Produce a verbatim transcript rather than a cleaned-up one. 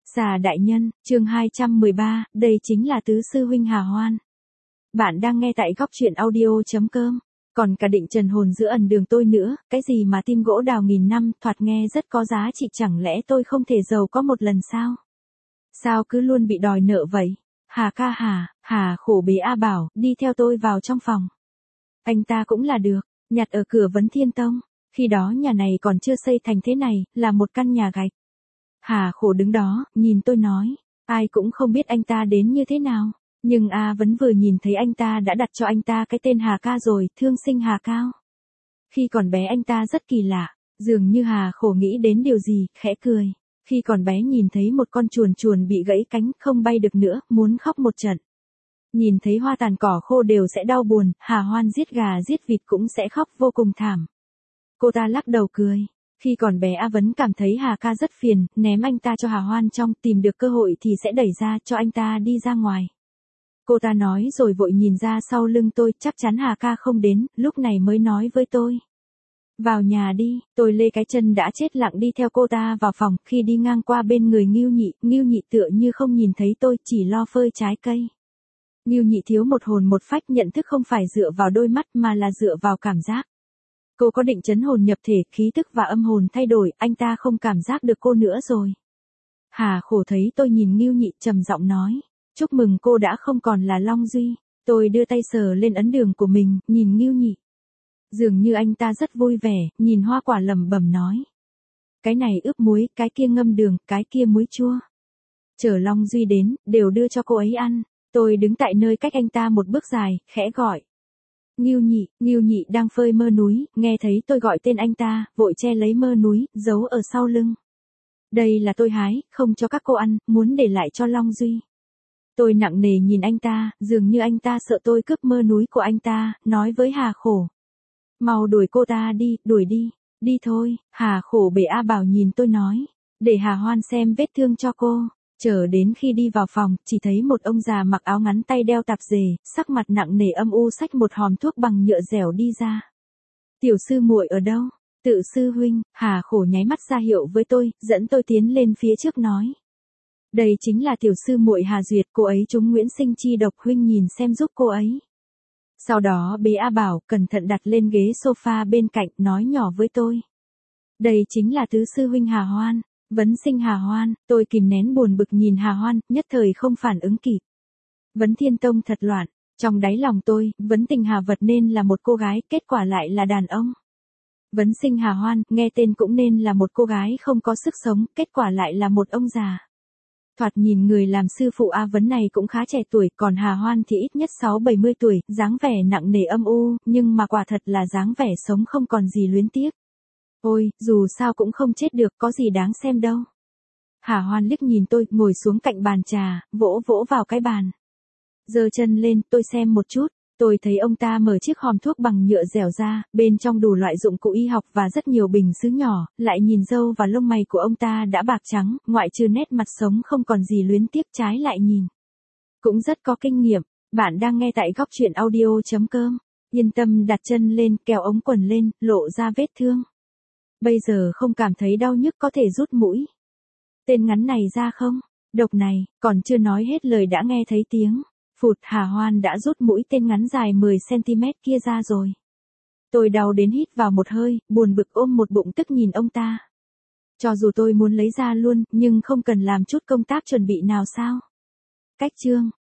Xà đại nhân, chương hai trăm mười ba, đây chính là tứ sư huynh Hà Hoan. Bạn đang nghe tại góc truyện audio.com. Còn cả định trần hồn giữa ẩn đường tôi nữa, cái gì mà tim gỗ đào nghìn năm, thoạt nghe rất có giá trị, chẳng lẽ tôi không thể giàu có một lần sao? Sao cứ luôn bị đòi nợ vậy? Hà ca hà, hà khổ bế A Bảo, đi theo tôi vào trong phòng. Anh ta cũng là được, nhặt ở cửa Vấn Thiên Tông. Khi đó nhà này còn chưa xây thành thế này, là một căn nhà gạch. Hà khổ đứng đó, nhìn tôi nói, ai cũng không biết anh ta đến như thế nào. Nhưng A Vấn vừa nhìn thấy anh ta đã đặt cho anh ta cái tên Hà ca rồi, Thương Sinh Hà Cao. Khi còn bé anh ta rất kỳ lạ, dường như Hà khổ nghĩ đến điều gì, khẽ cười. Khi còn bé nhìn thấy một con chuồn chuồn bị gãy cánh, không bay được nữa, muốn khóc một trận. Nhìn thấy hoa tàn cỏ khô đều sẽ đau buồn, Hà Hoan giết gà giết vịt cũng sẽ khóc vô cùng thảm. Cô ta lắc đầu cười. Khi còn bé A Vấn cảm thấy Hà ca rất phiền, ném anh ta cho Hà Hoan trong, tìm được cơ hội thì sẽ đẩy ra cho anh ta đi ra ngoài. Cô ta nói rồi vội nhìn ra sau lưng tôi, chắc chắn Hà ca không đến, lúc này mới nói với tôi. Vào nhà đi, tôi lê cái chân đã chết lặng đi theo cô ta vào phòng, khi đi ngang qua bên người Ngưu Nhị, Ngưu Nhị tựa như không nhìn thấy tôi, chỉ lo phơi trái cây. Ngưu Nhị thiếu một hồn một phách, nhận thức không phải dựa vào đôi mắt mà là dựa vào cảm giác. Cô có định chấn hồn nhập thể, khí thức và âm hồn thay đổi, anh ta không cảm giác được cô nữa rồi. Hà khổ thấy tôi nhìn Ngưu Nhị, trầm giọng nói, chúc mừng cô đã không còn là Long Duy. Tôi đưa tay sờ lên ấn đường của mình, nhìn Ngưu Nhị. Dường như anh ta rất vui vẻ, nhìn hoa quả lẩm bẩm nói. Cái này ướp muối, cái kia ngâm đường, cái kia muối chua. Chờ Long Duy đến, đều đưa cho cô ấy ăn. Tôi đứng tại nơi cách anh ta một bước dài, khẽ gọi. Ngưu Nhị, Ngưu Nhị đang phơi mơ núi, nghe thấy tôi gọi tên anh ta, vội che lấy mơ núi, giấu ở sau lưng. Đây là tôi hái, không cho các cô ăn, muốn để lại cho Long Duy. Tôi nặng nề nhìn anh ta, dường như anh ta sợ tôi cướp mơ núi của anh ta, nói với Hà khổ. Mau đuổi cô ta đi, đuổi đi, đi thôi. Hà khổ bể A Bảo nhìn tôi nói, để Hà Hoan xem vết thương cho cô. Chờ đến khi đi vào phòng, chỉ thấy một ông già mặc áo ngắn tay đeo tạp dề, sắc mặt nặng nề âm u xách một hòm thuốc bằng nhựa dẻo đi ra. Tiểu sư muội ở đâu? Tự sư huynh. Hà khổ nháy mắt ra hiệu với tôi, dẫn tôi tiến lên phía trước nói. Đây chính là tiểu sư muội Hà Duyệt, cô ấy trúng Nguyễn Sinh chi độc, huynh nhìn xem giúp cô ấy. Sau đó bế A Bảo, cẩn thận đặt lên ghế sofa bên cạnh, nói nhỏ với tôi. Đây chính là tứ sư huynh Hà Hoan. Vấn sinh Hà Hoan, tôi kìm nén buồn bực nhìn Hà Hoan, nhất thời không phản ứng kịp. Vấn Thiên Tông thật loạn, trong đáy lòng tôi, Vấn Tình Hà Vật nên là một cô gái, kết quả lại là đàn ông. Vấn sinh Hà Hoan, nghe tên cũng nên là một cô gái không có sức sống, kết quả lại là một ông già. Thoạt nhìn người làm sư phụ A Vấn này cũng khá trẻ tuổi, còn Hà Hoan thì ít nhất sáu bảy mươi tuổi, dáng vẻ nặng nề âm u, nhưng mà quả thật là dáng vẻ sống không còn gì luyến tiếc. Ôi, dù sao cũng không chết được, có gì đáng xem đâu. Hà Hoan liếc nhìn tôi, ngồi xuống cạnh bàn trà, vỗ vỗ vào cái bàn. Giơ chân lên, tôi xem một chút, tôi thấy ông ta mở chiếc hòm thuốc bằng nhựa dẻo ra, bên trong đủ loại dụng cụ y học và rất nhiều bình sứ nhỏ, lại nhìn râu và lông mày của ông ta đã bạc trắng, ngoại trừ nét mặt sống không còn gì luyến tiếc, trái lại nhìn. Cũng rất có kinh nghiệm, bạn đang nghe tại góc truyện audio.com, yên tâm đặt chân lên, kéo ống quần lên, lộ ra vết thương. Bây giờ không cảm thấy đau nhức, có thể rút mũi. Tên ngắn này ra không? Độc này, còn chưa nói hết lời đã nghe thấy tiếng. Phụt, Hà Hoan đã rút mũi tên ngắn dài mười xăng-ti-mét kia ra rồi. Tôi đau đến hít vào một hơi, buồn bực ôm một bụng tức nhìn ông ta. Cho dù tôi muốn lấy ra luôn, nhưng không cần làm chút công tác chuẩn bị nào sao? Cách chương.